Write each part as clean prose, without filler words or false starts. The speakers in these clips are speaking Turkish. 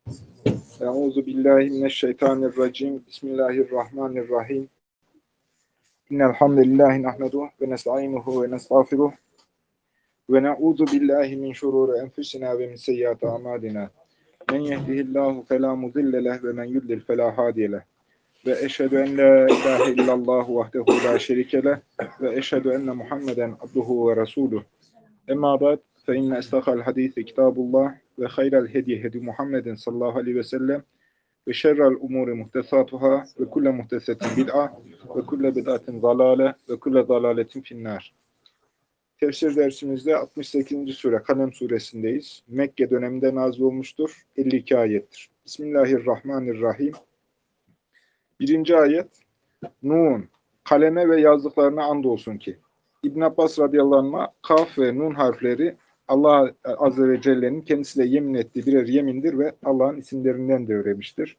Euzu billahi mineşşeytanirracim. Bismillahirrahmanirrahim. İnnel hamdelellahi nahmeduhu ve nestainuhu ve nestağfiruh ve na'uzu billahi min şururi enfusina ve min seyyiati amalina. Men yehdihillahu fela mudille leh ve men yudlil fela hadiye leh. Ve eşhedü en la ilahe illallah vahdehu la şerike leh ve eşhedü enne Muhammeden abduhu ve resuluh. Emma ba'd fe inne estahal hadisi kitabullah ve hayral hediye hedi Muhammedin sallallahu aleyhi ve sellem ve şerrel umuri muhtesatuhâ ve kulle muhtesetin bid'a ve kulle bid'atin zalâle ve kulle zalâletin finnâr. Tefsir dersimizde 68. sure Kalem suresindeyiz. Mekke döneminde nazil olmuştur. 52 ayettir. Bismillahirrahmanirrahim. 1. ayet Nun, kaleme ve yazdıklarına andolsun ki. İbn Abbas radıyallahu anh, Kaf ve Nun harfleri Allah Azze ve Celle'nin kendisiyle yemin ettiği birer yemindir ve Allah'ın isimlerinden de öğrenmiştir.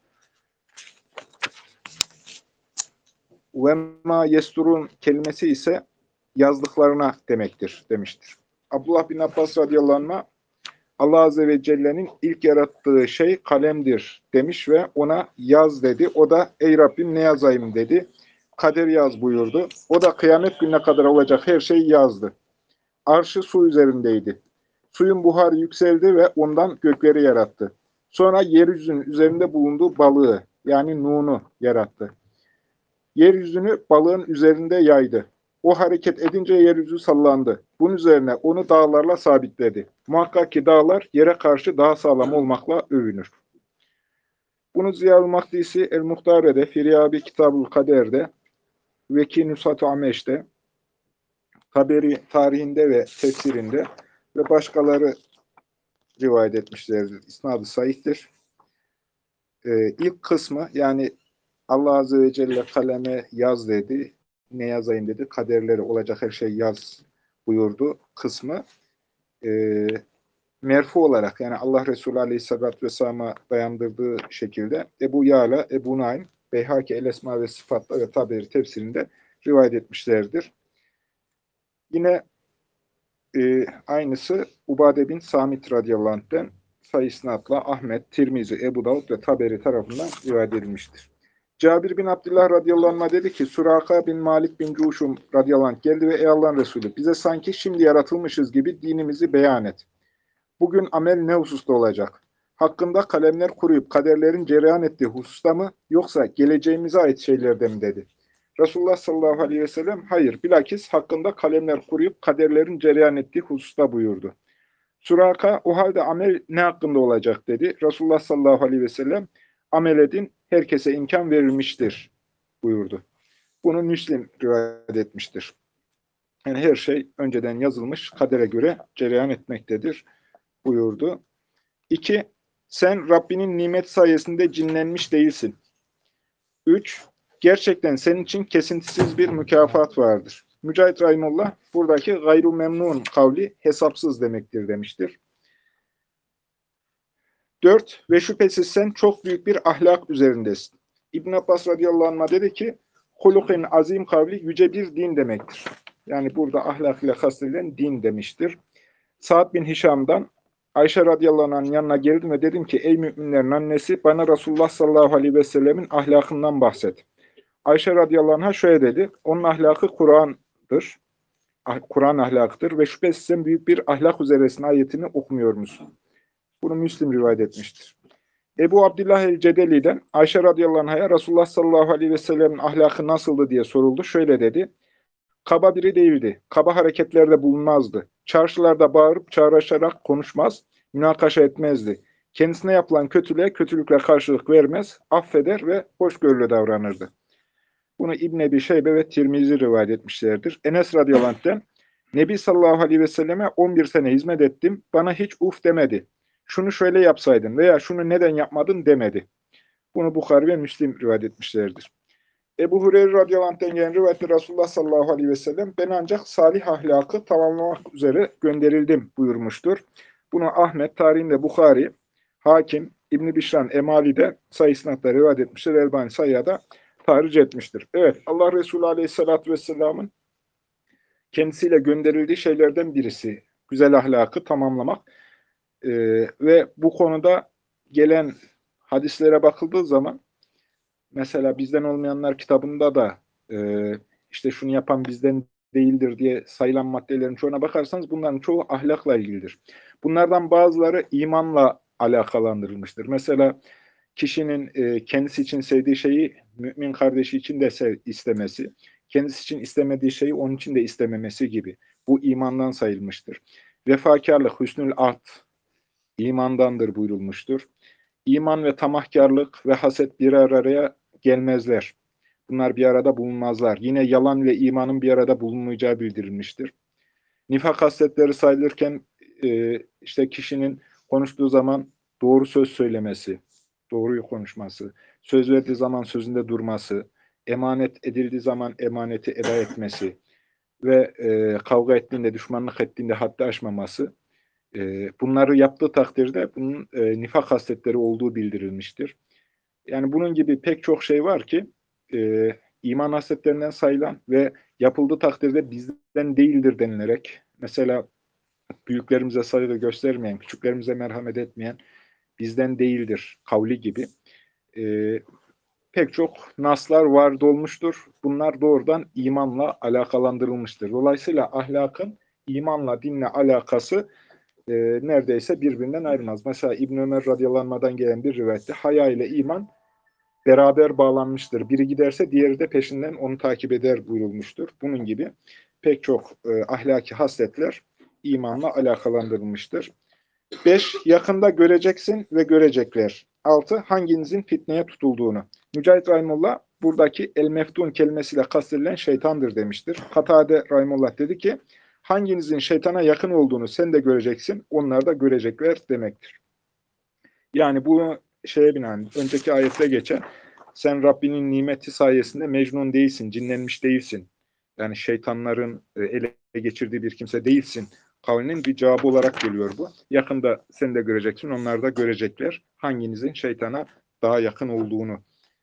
Ve ma yesturun kelimesi ise yazdıklarına demektir demiştir. Abdullah bin Abbas radıyallahu anh, Allah Azze ve Celle'nin ilk yarattığı şey kalemdir demiş ve ona yaz dedi. O da ey Rabbim ne yazayım dedi. Kader yaz buyurdu. O da kıyamet gününe kadar olacak her şeyi yazdı. Arşı su üzerindeydi. Suyun buharı yükseldi ve ondan gökleri yarattı. Sonra yeryüzünün üzerinde bulunduğu balığı yani Nun'u yarattı. Yeryüzünü balığın üzerinde yaydı. O hareket edince yeryüzü sallandı. Bunun üzerine onu dağlarla sabitledi. Muhakkak ki dağlar yere karşı daha sağlam olmakla övünür. Bunu Ziyal Makdisi El-Muhtare'de, Firyabi Kitabul Kader'de, Veki Nusat-ı Ameş'te, Taberi tarihinde ve tefsirinde ve başkaları rivayet etmişlerdir. İsnad-ı sahihtir. İlk kısmı yani Allah Azze ve Celle kaleme yaz dedi. Ne yazayım dedi. Kaderleri olacak her şey yaz buyurdu kısmı. Merfu olarak yani Allah Resulü Aleyhisselatü Vesselam'a dayandırdığı şekilde Ebu Ya'la, Ebu Naim, Beyhaki El-Esma ve Sıfat'ta ve Taberi tefsirinde rivayet etmişlerdir. Yine aynısı Ubade bin Samit radıyallahu anh'ten sayısınatla Ahmet, Tirmizi, Ebu Davud ve Taberi tarafından rivayet edilmiştir. Cabir bin Abdullah radıyallahu anh'a dedi ki Suraka bin Malik bin Cuşum radıyallahu anh geldi ve ey Allah'ın Resulü bize sanki şimdi yaratılmışız gibi dinimizi beyan et. Bugün amel ne hususta olacak? Hakkında kalemler kuruyup kaderlerin cereyan ettiği hususta mı yoksa geleceğimize ait şeylerde mi dedi. Resulullah sallallahu aleyhi ve sellem hayır bilakis hakkında kalemler kuruyup kaderlerin cereyan ettiği hususta buyurdu. Suraka o halde amel ne hakkında olacak dedi. Resulullah sallallahu aleyhi ve sellem amel edin herkese imkan verilmiştir buyurdu. Bunu Müslim rivayet etmiştir. Yani her şey önceden yazılmış kadere göre cereyan etmektedir buyurdu. 2. Sen Rabbinin nimet sayesinde cinlenmiş değilsin. 3. Gerçekten senin için kesintisiz bir mükafat vardır. Mücahit Rahimullah buradaki gayru memnun kavli hesapsız demektir demiştir. 4. Ve şüphesiz sen çok büyük bir ahlak üzerindesin. İbn Abbas radıyallahu anh'a dedi ki hulukin azim kavli yüce bir din demektir. Yani burada ahlak ile kastedilen din demiştir. Sa'd bin Hişam'dan Ayşe radıyallahu anh'ın yanına geldim ve dedim ki ey müminlerin annesi bana Resulullah sallallahu aleyhi ve sellemin ahlakından bahset. Ayşe radıyallahu anh'a şöyle dedi. Onun ahlakı Kur'an'dır. Kur'an ahlakıdır ve şüphesiz sen büyük bir ahlak üzeresin ayetini okumuyor musun? Bunu Müslim rivayet etmiştir. Ebu Abdullah el-Cedeli'den Ayşe radıyallahu anh'a Resulullah sallallahu aleyhi ve sellemin ahlakı nasıldı diye soruldu. Şöyle dedi. Kaba biri değildi. Kaba hareketlerde bulunmazdı. Çarşılarda bağırıp çağrışarak konuşmaz, münakaşa etmezdi. Kendisine yapılan kötülüğe kötülükle karşılık vermez, affeder ve hoşgörülü davranırdı. Bunu İbn Ebi Şeybe ve Tirmizi rivayet etmişlerdir. Enes radıyallahu anh'ten Nebi sallallahu aleyhi ve selleme 11 sene hizmet ettim. Bana hiç uf demedi. Şunu şöyle yapsaydın veya şunu neden yapmadın demedi. Bunu Bukhari ve Müslim rivayet etmişlerdir. Ebu Hureyre radıyallahu anh'ten gelen rivayette Resulullah sallallahu aleyhi ve sellem ben ancak salih ahlakı tamamlamak üzere gönderildim buyurmuştur. Bunu Ahmet tarihinde Bukhari, Hakim, İbn-i Bişran Emali'de sayısınatla rivayet etmiştir. Elbani Sayya'da tahric etmiştir. Evet, Allah Resulü aleyhissalatü vesselamın kendisiyle gönderildiği şeylerden birisi güzel ahlakı tamamlamak ve bu konuda gelen hadislere bakıldığı zaman mesela Bizden Olmayanlar kitabında da işte şunu yapan bizden değildir diye sayılan maddelerin çoğuna bakarsanız bunların çoğu ahlakla ilgilidir. Bunlardan bazıları imanla alakalandırılmıştır. Mesela kişinin kendisi için sevdiği şeyi mümin kardeşi için de istemesi, kendisi için istemediği şeyi onun için de istememesi gibi. Bu imandan sayılmıştır. Vefakarlık, hüsnül ahd imandandır buyurulmuştur. İman ve tamahkarlık ve haset bir araya gelmezler. Bunlar bir arada bulunmazlar. Yine yalan ve imanın bir arada bulunmayacağı bildirilmiştir. Nifak hasletleri sayılırken işte kişinin konuştuğu zaman doğru söz söylemesi, doğruyu konuşması, söz verdiği zaman sözünde durması, emanet edildiği zaman emaneti eda etmesi ve kavga ettiğinde, düşmanlık ettiğinde haddi aşmaması, bunları yaptığı takdirde bunun nifak hasletleri olduğu bildirilmiştir. Yani bunun gibi pek çok şey var ki e, iman hasletlerinden sayılan ve yapıldığı takdirde bizden değildir denilerek, mesela büyüklerimize saygı göstermeyen, küçüklerimize merhamet etmeyen bizden değildir kavli gibi e, pek çok naslar var olmuştur. Bunlar doğrudan imanla alakalandırılmıştır. Dolayısıyla ahlakın imanla, dinle alakası neredeyse birbirinden ayrılmaz. Mesela İbn Ömer radıyallahu anh'dan gelen bir rivayette haya ile iman beraber bağlanmıştır. Biri giderse diğeri de peşinden onu takip eder buyurulmuştur. Bunun gibi pek çok ahlaki hasletler imanla alakalandırılmıştır. 5. Yakında göreceksin ve görecekler. 6. Hanginizin fitneye tutulduğunu. Mücahit Rahimullah buradaki el-meftun kelimesiyle kastedilen şeytandır demiştir. Katade Rahimullah dedi ki hanginizin şeytana yakın olduğunu sen de göreceksin, onlar da görecekler demektir. Yani bu şeye binaen, önceki ayette geçen sen Rabbinin nimeti sayesinde mecnun değilsin, cinlenmiş değilsin. Yani şeytanların ele geçirdiği bir kimse değilsin kavlinin bir cevabı olarak geliyor bu. Yakında sen de göreceksin, onlar da görecekler hanginizin şeytana daha yakın olduğunu.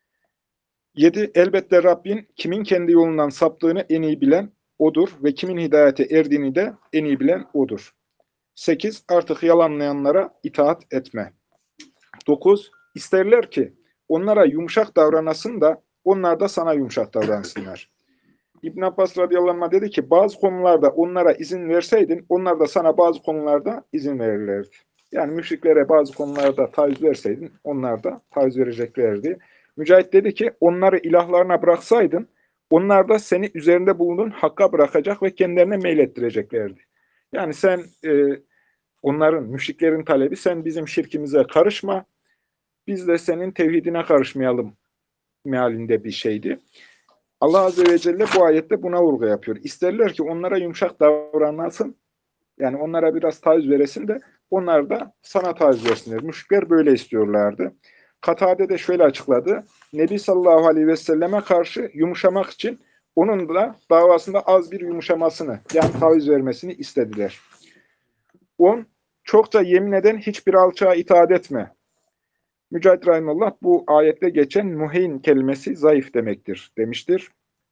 7. Elbette Rabbin kimin kendi yolundan saptığını en iyi bilen O'dur ve kimin hidayete erdiğini de en iyi bilen O'dur. 8. Artık yalanlayanlara itaat etme. 9. İsterler ki onlara yumuşak davranasın da onlar da sana yumuşak davransınlar. İbn Abbas radıyallahu anh dedi ki bazı konularda onlara izin verseydin onlar da sana bazı konularda izin verirlerdi. Yani müşriklere bazı konularda taviz verseydin onlar da taviz vereceklerdi. Mücahit dedi ki onları ilahlarına bıraksaydın onlar da seni üzerinde bulunduğun hakka bırakacak ve kendilerine meylettireceklerdi. Yani sen onların, müşriklerin talebi sen bizim şirkimize karışma, biz de senin tevhidine karışmayalım mealinde bir şeydi. Allah Azze ve Celle bu ayette buna vurgu yapıyor. İsterler ki onlara yumuşak davranasın, yani onlara biraz taviz veresin de onlar da sana taviz versinler. Müşrikler böyle istiyorlardı. Katade de şöyle açıkladı. Nebi sallallahu aleyhi ve selleme karşı yumuşamak için onun da davasında az bir yumuşamasını, yani taviz vermesini istediler. 10. Çokça yemin eden hiçbir alçağa itaat etme. Mücahit Rahimullah bu ayette geçen muhin kelimesi zayıf demektir demiştir.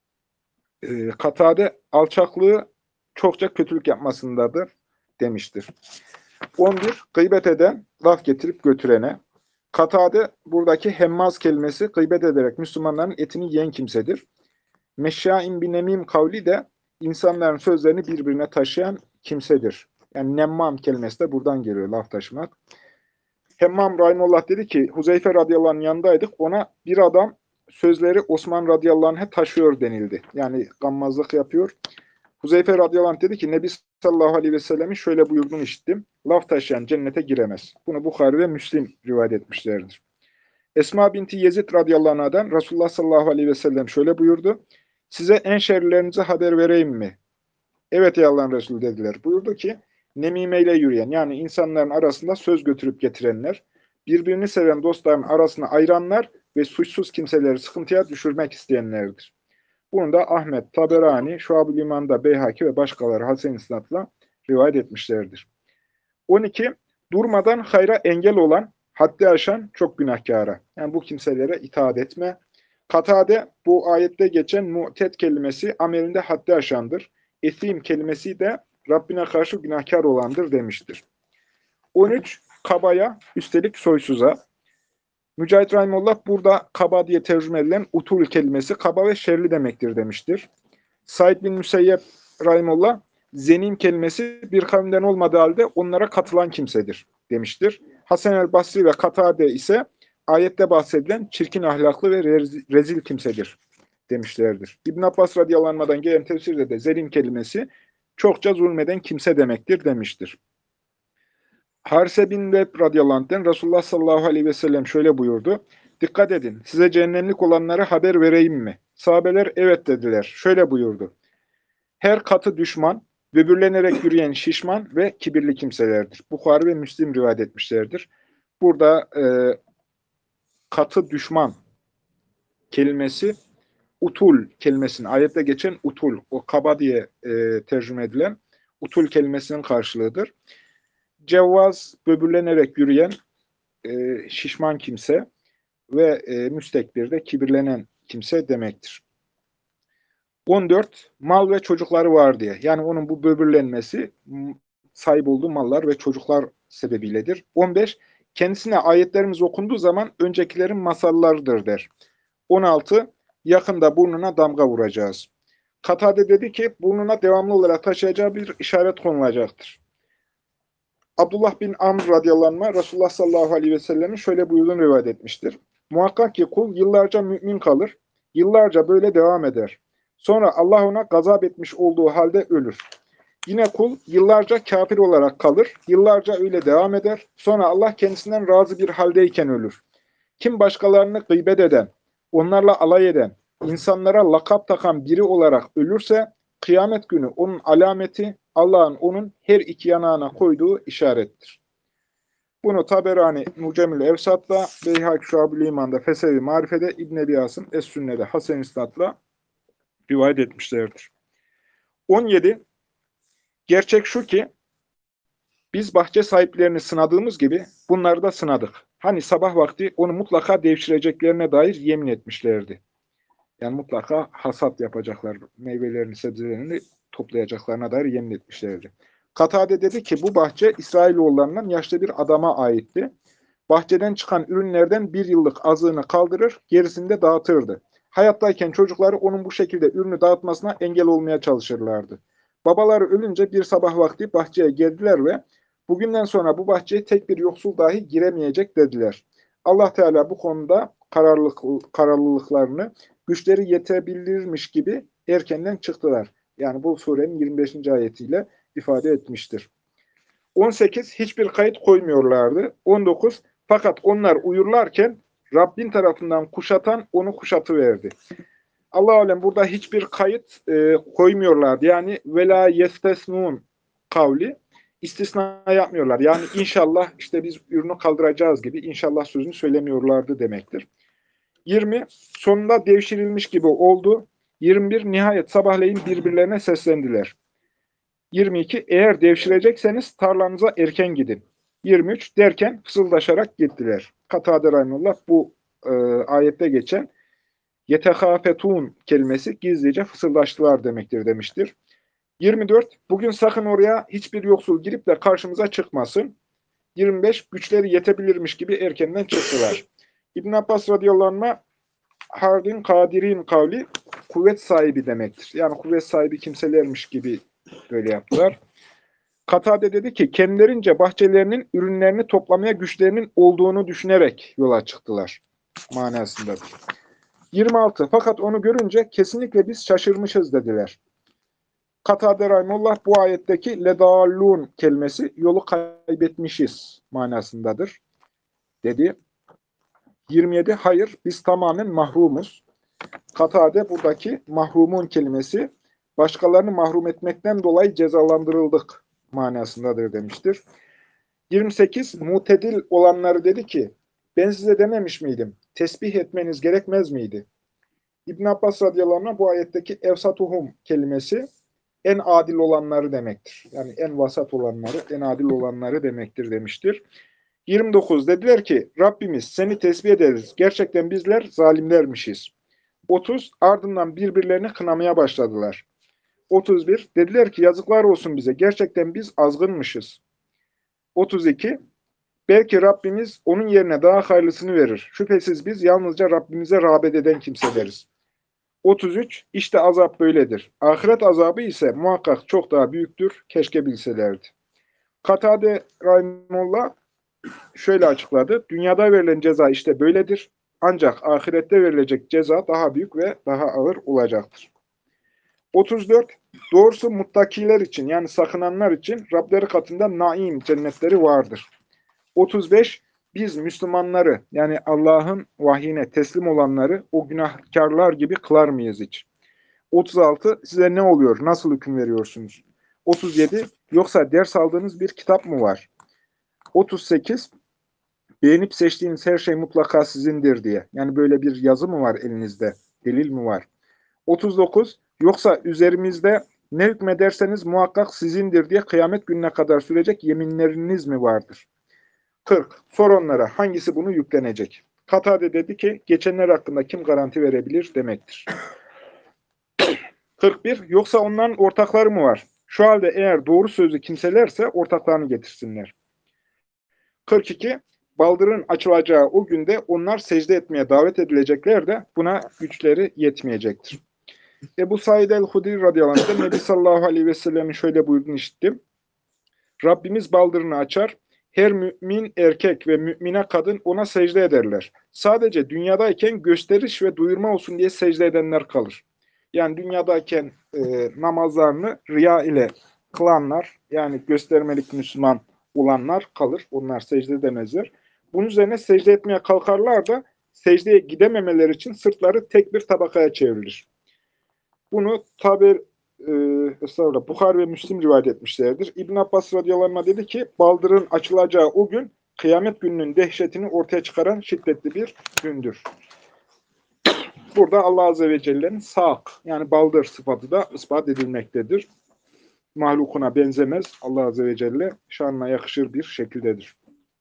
Katade alçaklığı çokça kötülük yapmasındadır demiştir. 11. Gıybet eden, laf getirip götürene. Katade buradaki hemmaz kelimesi gıybet ederek Müslümanların etini yiyen kimsedir. Meşşâin binemim kavli de insanların sözlerini birbirine taşıyan kimsedir. Yani nemmam kelimesi de buradan geliyor, laf taşımak. Hemmam Rahimullah dedi ki Huzeyfe radıyallahu anh'ın yanındaydık. Ona bir adam sözleri Osman radıyallahu anh'a taşıyor denildi. Yani gammazlık yapıyor. Huzeyfe radıyallahu anh dedi ki Nebi sallallahu aleyhi ve sellemin şöyle buyurduğunu işittim. Laf taşıyan cennete giremez. Bunu Bukhari ve Müslim rivayet etmişlerdir. Esma binti Yezid radıyallahu anh'dan Resulullah sallallahu aleyhi ve sellem şöyle buyurdu. Size en şerlilerinize haber vereyim mi? Evet ey Allah'ın Resulü dediler. Buyurdu ki nemimeyle yürüyen yani insanların arasında söz götürüp getirenler, birbirini seven dostların arasına ayıranlar ve suçsuz kimseleri sıkıntıya düşürmek isteyenlerdir. Bunu da Ahmet, Taberani, Şuab-ı İman'da Beyhaki ve başkaları Hasan-ı İsnad'la rivayet etmişlerdir. 12. Durmadan hayra engel olan, haddi aşan çok günahkara. Yani bu kimselere itaat etme. Katade bu ayette geçen mu'ted kelimesi amelinde haddi aşandır. Esim kelimesi de Rabbine karşı günahkar olandır demiştir. 13. Kabaya, üstelik soysuza. Mücahit Rahimullah burada kaba diye tercüme edilen utul kelimesi kaba ve şerli demektir demiştir. Said bin Müseyyep Rahimullah zenim kelimesi bir kavimden olmadığı halde onlara katılan kimsedir demiştir. Hasan el Basri ve Katade ise ayette bahsedilen çirkin ahlaklı ve rezil kimsedir demişlerdir. İbn Abbas radıyallahu anh'dan gelen tefsirde de zelim kelimesi çokça zulmeden kimse demektir demiştir. Harise bin Veb radıyallahu anh'ten Resulullah sallallahu aleyhi ve sellem şöyle buyurdu. Dikkat edin, size cehennemlik olanlara haber vereyim mi? Sahabeler evet dediler. Şöyle buyurdu. Her katı düşman, böbürlenerek yürüyen şişman ve kibirli kimselerdir. Bukhari ve Müslim rivayet etmişlerdir. Burada katı düşman kelimesi utul kelimesinin, ayette geçen utul, o kaba diye tercüme edilen utul kelimesinin karşılığıdır. Cevvaz, böbürlenerek yürüyen şişman kimse ve müstekbir de kibirlenen kimse demektir. 14. Mal ve çocukları var diye. Yani onun bu böbürlenmesi sahip olduğu mallar ve çocuklar sebebiyledir. 15. Kendisine ayetlerimiz okunduğu zaman öncekilerin masallarıdır der. 16. Yakında burnuna damga vuracağız. Katade dedi ki burnuna devamlı olarak taşıyacağı bir işaret konulacaktır. Abdullah bin Amr radıyallahu anh Resulullah sallallahu aleyhi ve sellemin şöyle buyurduğunu rivayet etmiştir. Muhakkak ki kul yıllarca mümin kalır, yıllarca böyle devam eder. Sonra Allah ona gazap etmiş olduğu halde ölür. Yine kul yıllarca kafir olarak kalır, yıllarca öyle devam eder. Sonra Allah kendisinden razı bir haldeyken ölür. Kim başkalarını gıybet eden, onlarla alay eden, insanlara lakap takan biri olarak ölürse, kıyamet günü onun alameti Allah'ın onun her iki yanağına koyduğu işarettir. Bunu Taberani Mucemül Evsat'la, Beyhaki Şuab-ül İman'da, Fesevi Marife'de, İbn Ebi Asım Es-Sünne'de Hasan İsnad'la rivayet etmişlerdir. 17. Gerçek şu ki, biz bahçe sahiplerini sınadığımız gibi bunları da sınadık. Hani sabah vakti onu mutlaka devşireceklerine dair yemin etmişlerdi. Yani mutlaka hasat yapacaklar, meyvelerini, sebzelerini toplayacaklarına dair yemin etmişlerdi. Katade dedi ki bu bahçe İsrailoğullarından yaşlı bir adama aitti. Bahçeden çıkan ürünlerden bir yıllık azığını kaldırır, gerisini de dağıtırdı. Hayattayken çocukları onun bu şekilde ürünü dağıtmasına engel olmaya çalışırlardı. Babaları ölünce bir sabah vakti bahçeye geldiler ve bugünden sonra bu bahçeye tek bir yoksul dahi giremeyecek dediler. Allah Teala bu konuda kararlılıklarını güçleri yetebilirmiş gibi erkenden çıktılar. Yani bu surenin 25. ayetiyle ifade etmiştir. 18. Hiçbir kayıt koymuyorlardı. 19. Fakat onlar uyurlarken Rabbin tarafından kuşatan onu kuşatıverdi. Allah alem burada hiçbir kayıt koymuyorlardı. Yani vela yestesnun kavli istisna yapmıyorlar. Yani inşallah işte biz ürünü kaldıracağız gibi inşallah sözünü söylemiyorlardı demektir. 20. Sonunda devşirilmiş gibi oldu. 21. Nihayet sabahleyin birbirlerine seslendiler. 22. Eğer devşirecekseniz tarlanıza erken gidin. 23. Derken fısıldaşarak gittiler. Katade Rahimullah bu ayette geçen yetehafetun kelimesi gizlice fısıldaştılar demektir demiştir. 24. Bugün sakın oraya hiçbir yoksul girip de karşımıza çıkmasın. 25. Güçleri yetebilirmiş gibi erkenden çıktılar. İbn Abbas radıyallahu anh'a hardin kadirin kavli kuvvet sahibi demektir. Yani kuvvet sahibi kimselermiş gibi böyle yaptılar. Katade dedi ki kendilerince bahçelerinin ürünlerini toplamaya güçlerinin olduğunu düşünerek yola çıktılar manasındadır. 26. Fakat onu görünce kesinlikle biz şaşırmışız dediler. Katade Rahimullah bu ayetteki ledallun kelimesi yolu kaybetmişiz manasındadır dedi. 27. Hayır biz tamamen mahrumuz. Katade buradaki mahrumun kelimesi başkalarını mahrum etmekten dolayı cezalandırıldık manasındadır demiştir. 28. Mutedil olanları dedi ki ben size dememiş miydim? Tesbih etmeniz gerekmez miydi? İbn Abbas radıyallahu anh bu ayetteki evsatuhum kelimesi en adil olanları demektir. Yani en vasat olanları, en adil olanları demektir demiştir. 29. Dediler ki Rabbimiz seni tesbih ederiz. Gerçekten bizler zalimlermişiz. 30. Ardından birbirlerini kınamaya başladılar. 31. Dediler ki yazıklar olsun bize. Gerçekten biz azgınmışız. 32. Belki Rabbimiz onun yerine daha hayırlısını verir. Şüphesiz biz yalnızca Rabbimize rağbet eden kimseleriz. 33. İşte azap böyledir. Ahiret azabı ise muhakkak çok daha büyüktür. Keşke bilselerdi. Katade Rahimullah şöyle açıkladı. Dünyada verilen ceza işte böyledir. Ancak ahirette verilecek ceza daha büyük ve daha ağır olacaktır. 34. Doğrusu muttakiler için yani sakınanlar için Rableri katında naim cennetleri vardır. 35. Biz Müslümanları yani Allah'ın vahyine teslim olanları o günahkarlar gibi kılar mıyız hiç? 36. Size ne oluyor? Nasıl hüküm veriyorsunuz? 37. Yoksa ders aldığınız bir kitap mı var? 38. Beğenip seçtiğiniz her şey mutlaka sizindir diye. Yani böyle bir yazı mı var elinizde? Delil mi var? 39. Yoksa üzerimizde ne hükmederseniz muhakkak sizindir diye kıyamet gününe kadar sürecek yeminleriniz mi vardır? 40. Sor onlara hangisi bunu yüklenecek? Katade dedi ki geçenler hakkında kim garanti verebilir demektir. 41. Yoksa onların ortakları mı var? Şu halde eğer doğru sözlü kimselerse ortaklarını getirsinler. 42. Baldırın açılacağı o günde onlar secde etmeye davet edilecekler de buna güçleri yetmeyecektir. Ebu Said el-Hudri radıyallahu anh Nebi sallallahu aleyhi ve sellemin şöyle buyurduğunu işittim. Rabbimiz baldırını açar, her mümin erkek ve mümine kadın ona secde ederler. Sadece dünyadayken gösteriş ve duyurma olsun diye secde edenler kalır. Yani dünyadayken namazlarını riya ile kılanlar, yani göstermelik Müslüman olanlar kalır. Onlar secde edemezler. Bunun üzerine secde etmeye kalkarlar da secdeye gidememeleri için sırtları tek bir tabakaya çevrilir. Bunu tabi Bukhari ve Müslim rivayet etmişlerdir. İbn Abbas radıyallahu anh dedi ki, baldırın açılacağı o gün, kıyamet gününün dehşetini ortaya çıkaran şiddetli bir gündür. Burada Allah Azze ve Celle'nin sak, yani baldır sıfatı da ispat edilmektedir. Mahlukuna benzemez. Allah Azze ve Celle şanına yakışır bir şekildedir.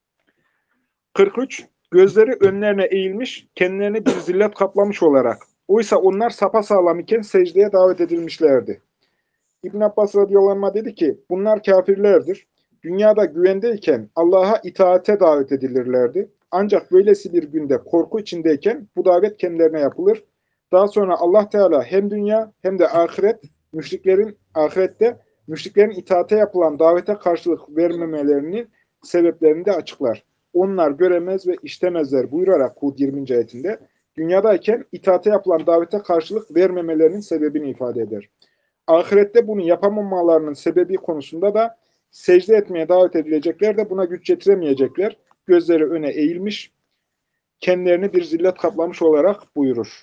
43. Gözleri önlerine eğilmiş, kendilerini bir zillet kaplamış olarak. Oysa onlar sapasağlam iken secdeye davet edilmişlerdi. İbn Abbas radıyallahu anh dedi ki, bunlar kafirlerdir. Dünyada güvendeyken Allah'a itaate davet edilirlerdi. Ancak böylesi bir günde korku içindeyken bu davet kendilerine yapılır. Daha sonra Allah Teala hem dünya hem de ahirette müşriklerin itaate yapılan davete karşılık vermemelerinin sebeplerini de açıklar. Onlar göremez ve iştemezler buyurarak Hud 20. ayetinde dünyadayken itaate yapılan davete karşılık vermemelerinin sebebini ifade eder. Ahirette bunu yapamamalarının sebebi konusunda da secde etmeye davet edilecekler de buna güç yetiremeyecekler. Gözleri öne eğilmiş, kendilerini bir zillet kaplamış olarak buyurur.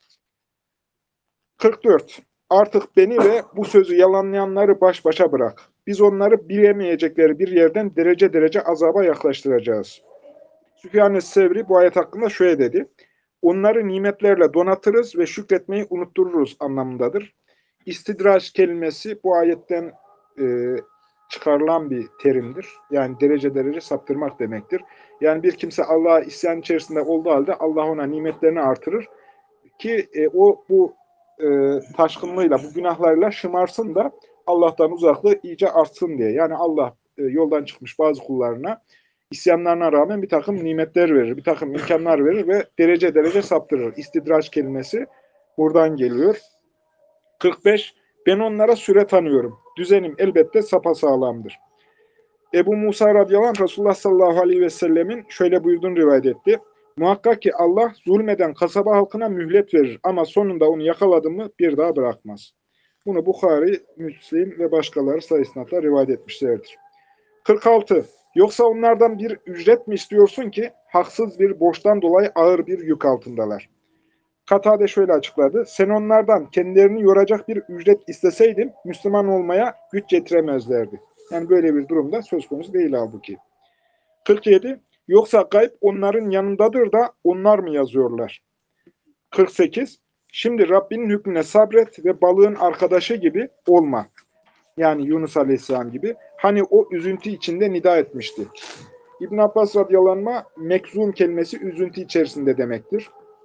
44. Artık beni ve bu sözü yalanlayanları baş başa bırak. Biz onları bilemeyecekleri bir yerden derece derece azaba yaklaştıracağız. Süfyan-ı Sevri bu ayet hakkında şöyle dedi. Onları nimetlerle donatırız ve şükretmeyi unuttururuz anlamındadır. İstidraç kelimesi bu ayetten çıkarılan bir terimdir. Yani derece derece saptırmak demektir. Yani bir kimse Allah'a isyan içerisinde olduğu halde Allah ona nimetlerini artırır ki o bu taşkınlığıyla, bu günahlarıyla şımarsın da Allah'tan uzaklığı iyice artsın diye. Yani Allah yoldan çıkmış bazı kullarına isyanlarına rağmen bir takım nimetler verir, bir takım imkanlar verir ve derece derece saptırır. İstidraç kelimesi buradan geliyor. 45. Ben onlara süre tanıyorum. Düzenim elbette sapasağlamdır. Ebu Musa radıyallahu anh Resulullah sallallahu aleyhi ve sellemin şöyle buyurduğunu rivayet etti. Muhakkak ki Allah zulmeden kasaba halkına mühlet verir ama sonunda onu yakaladı mı bir daha bırakmaz. Bunu Bukhari, Müslim ve başkaları sayısınatla rivayet etmişlerdir. 46. Yoksa onlardan bir ücret mi istiyorsun ki haksız bir borçtan dolayı ağır bir yük altındalar. Katade şöyle açıkladı. Sen onlardan kendilerini yoracak bir ücret isteseydin Müslüman olmaya güç yetiremezlerdi. Yani böyle bir durumda söz konusu değil halbuki. 47. Yoksa gayb onların yanındadır da onlar mı yazıyorlar? 48. Şimdi Rabbinin hükmüne sabret ve balığın arkadaşı gibi olma. Yani Yunus Aleyhisselam gibi. Hani o üzüntü içinde nida etmişti. İbn Abbas radıyallahu anh mekzum kelimesi üzüntü içerisinde demektir.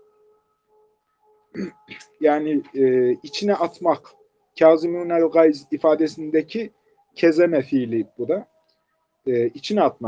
Yani içine atmak. Kâzimûnel gayz ifadesindeki kezeme fiili bu da. İçine atmak.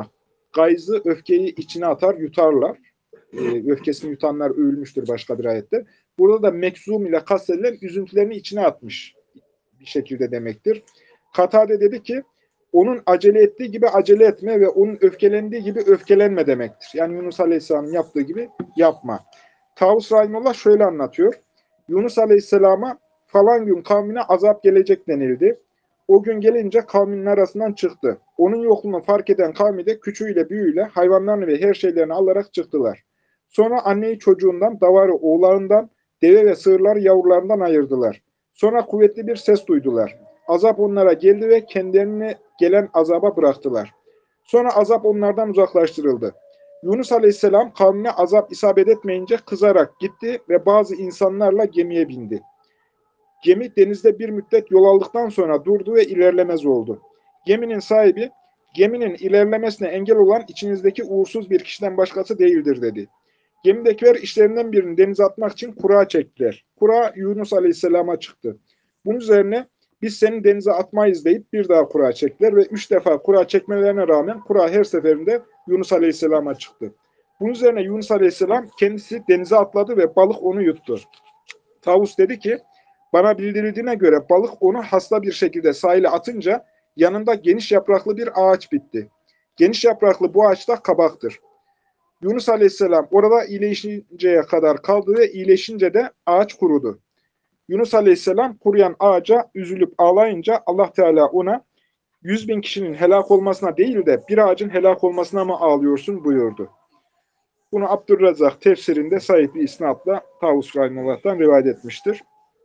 Gayzı, öfkeyi içine atar, yutarlar. Öfkesini yutanlar övülmüştür başka bir ayette. Burada da mekzum ile kastedilen üzüntülerini içine atmış bir şekilde demektir. Katade dedi ki, onun acele ettiği gibi acele etme ve onun öfkelendiği gibi öfkelenme demektir. Yani Yunus Aleyhisselam'ın yaptığı gibi yapma. Tavus Rahimullah şöyle anlatıyor. Yunus Aleyhisselam'a falan gün kavmine azap gelecek denildi. O gün gelince kavminin arasından çıktı. Onun yokluğunu fark eden kavmi de küçüğüyle büyüğüyle hayvanlarını ve her şeylerini alarak çıktılar. Sonra anneyi çocuğundan, davarı oğlanından, deve ve sığırları yavrularından ayırdılar. Sonra kuvvetli bir ses duydular. Azap onlara geldi ve kendilerine gelen azaba bıraktılar. Sonra azap onlardan uzaklaştırıldı. Yunus Aleyhisselam kavmine azap isabet etmeyince kızarak gitti ve bazı insanlarla gemiye bindi. Gemi denizde bir müddet yol aldıktan sonra durdu ve ilerlemez oldu. Geminin sahibi, geminin ilerlemesine engel olan içinizdeki uğursuz bir kişiden başkası değildir dedi. Gemidekiler işlerinden birini denize atmak için kura çektiler. Kura Yunus Aleyhisselam'a çıktı. Bunun üzerine biz seni denize atmayız deyip bir daha kura çektiler ve 3 defa kura çekmelerine rağmen kura her seferinde Yunus Aleyhisselam'a çıktı. Bunun üzerine Yunus Aleyhisselam kendisi denize atladı ve balık onu yuttu. Tavus dedi ki, bana bildirildiğine göre balık onu hasta bir şekilde sahile atınca yanında geniş yapraklı bir ağaç bitti. Geniş yapraklı bu ağaç da kabaktır. Yunus Aleyhisselam orada iyileşinceye kadar kaldı ve iyileşince de ağaç kurudu. Yunus Aleyhisselam kuruyan ağaca üzülüp ağlayınca Allah Teala ona 100.000 kişinin helak olmasına değil de bir ağacın helak olmasına mı ağlıyorsun buyurdu. Bunu Abdurrezzak tefsirinde sahih bir isnatla Tavus Rahimullah'tan rivayet etmiştir.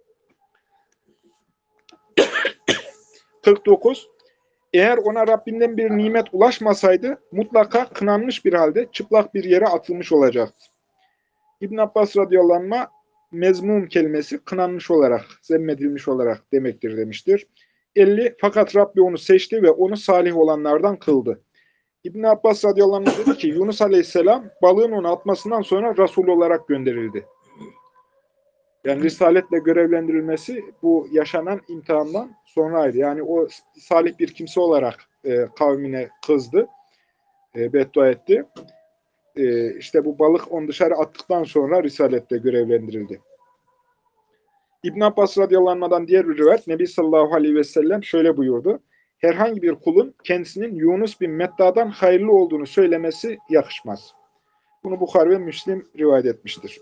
49. Eğer ona Rabbinden bir nimet ulaşmasaydı mutlaka kınanmış bir halde çıplak bir yere atılmış olacaktı. İbn Abbas radıyallahu anh'a mezmum kelimesi kınanmış olarak, zemmedilmiş olarak demektir demiştir. 50. Fakat Rabbi onu seçti ve onu salih olanlardan kıldı. İbn Abbas radıyallahu anh dedi ki Yunus aleyhisselam balığın onu atmasından sonra Resul olarak gönderildi. Yani risaletle görevlendirilmesi bu yaşanan imtihandan sonraydı. Yani o salih bir kimse olarak kavmine kızdı, beddua etti. İşte bu balık onu dışarı attıktan sonra risaletle görevlendirildi. İbn Abbas radıyallahu anh'dan diğer bir rivayet, Nebi sallallahu aleyhi ve sellem şöyle buyurdu. Herhangi bir kulun kendisinin Yunus bin Metta'dan hayırlı olduğunu söylemesi yakışmaz. Bunu Bukhari ve Müslim rivayet etmiştir.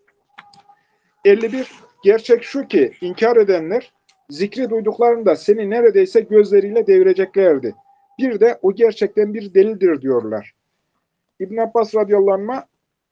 51. Gerçek şu ki inkar edenler zikri duyduklarında seni neredeyse gözleriyle devireceklerdi. Bir de o gerçekten bir delildir diyorlar. İbn Abbas radıyallahu anh'a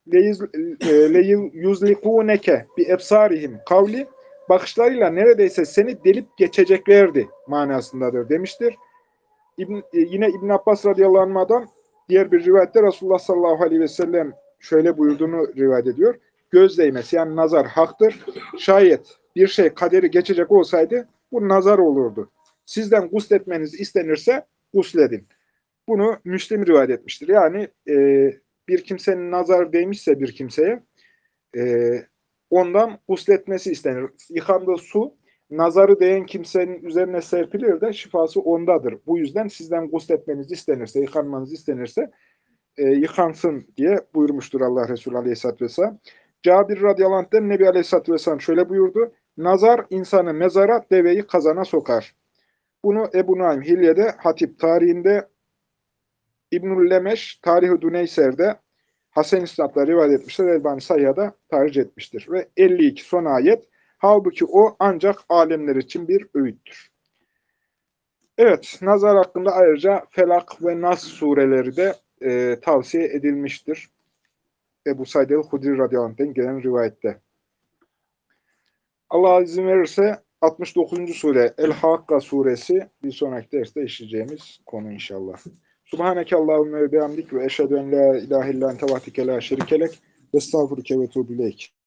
leyuzlikuneke bi ebsarihim kavli bakışlarıyla neredeyse seni delip geçeceklerdi manasındadır demiştir. Yine İbn Abbas radıyallahu anh'dan diğer bir rivayette Resulullah sallallahu aleyhi ve sellem şöyle buyurduğunu rivayet ediyor. Göz değmesi yani nazar haktır. Şayet bir şey kaderi geçecek olsaydı bu nazar olurdu. Sizden gusletmeniz istenirse gusledin. Bunu Müslim rivayet etmiştir. Yani bir kimsenin nazar değmişse bir kimseye ondan gusletmesi istenir. Yıkandığı su nazarı değen kimsenin üzerine serpilir de şifası ondadır. Bu yüzden sizden gusletmeniz istenirse, yıkanmanız istenirse yıkansın diye buyurmuştur Allah Resulü Aleyhisselatü Vesselam. Cabir radıyallahu anh'den Nebi Aleyhisselatü Vesselam şöyle buyurdu. Nazar insanı mezara, deveyi kazana sokar. Bunu Ebu Naim Hilye'de, Hatip tarihinde, İbnül Lemeş Tarih-i Düneyser'de Hasan İsnat'la rivayet etmiştir. Elbani Sayya'da tarih etmiştir. Ve 52 son ayet. Halbuki o ancak alemler için bir öğüttür. Evet, nazar hakkında ayrıca Felak ve Nas sureleri de tavsiye edilmiştir. Ebu Said el-Hudri radıyallahu anh'ten gelen rivayette. Allah izin verirse 69. sure El-Hakka suresi bir sonraki derste işleyeceğimiz konu inşallah. Subhaneke Allahümme ve bihamdik ve eşhedü en la ilahe illa ente vahdike la şerikelek ve estağfurüke ve tuğbileyk.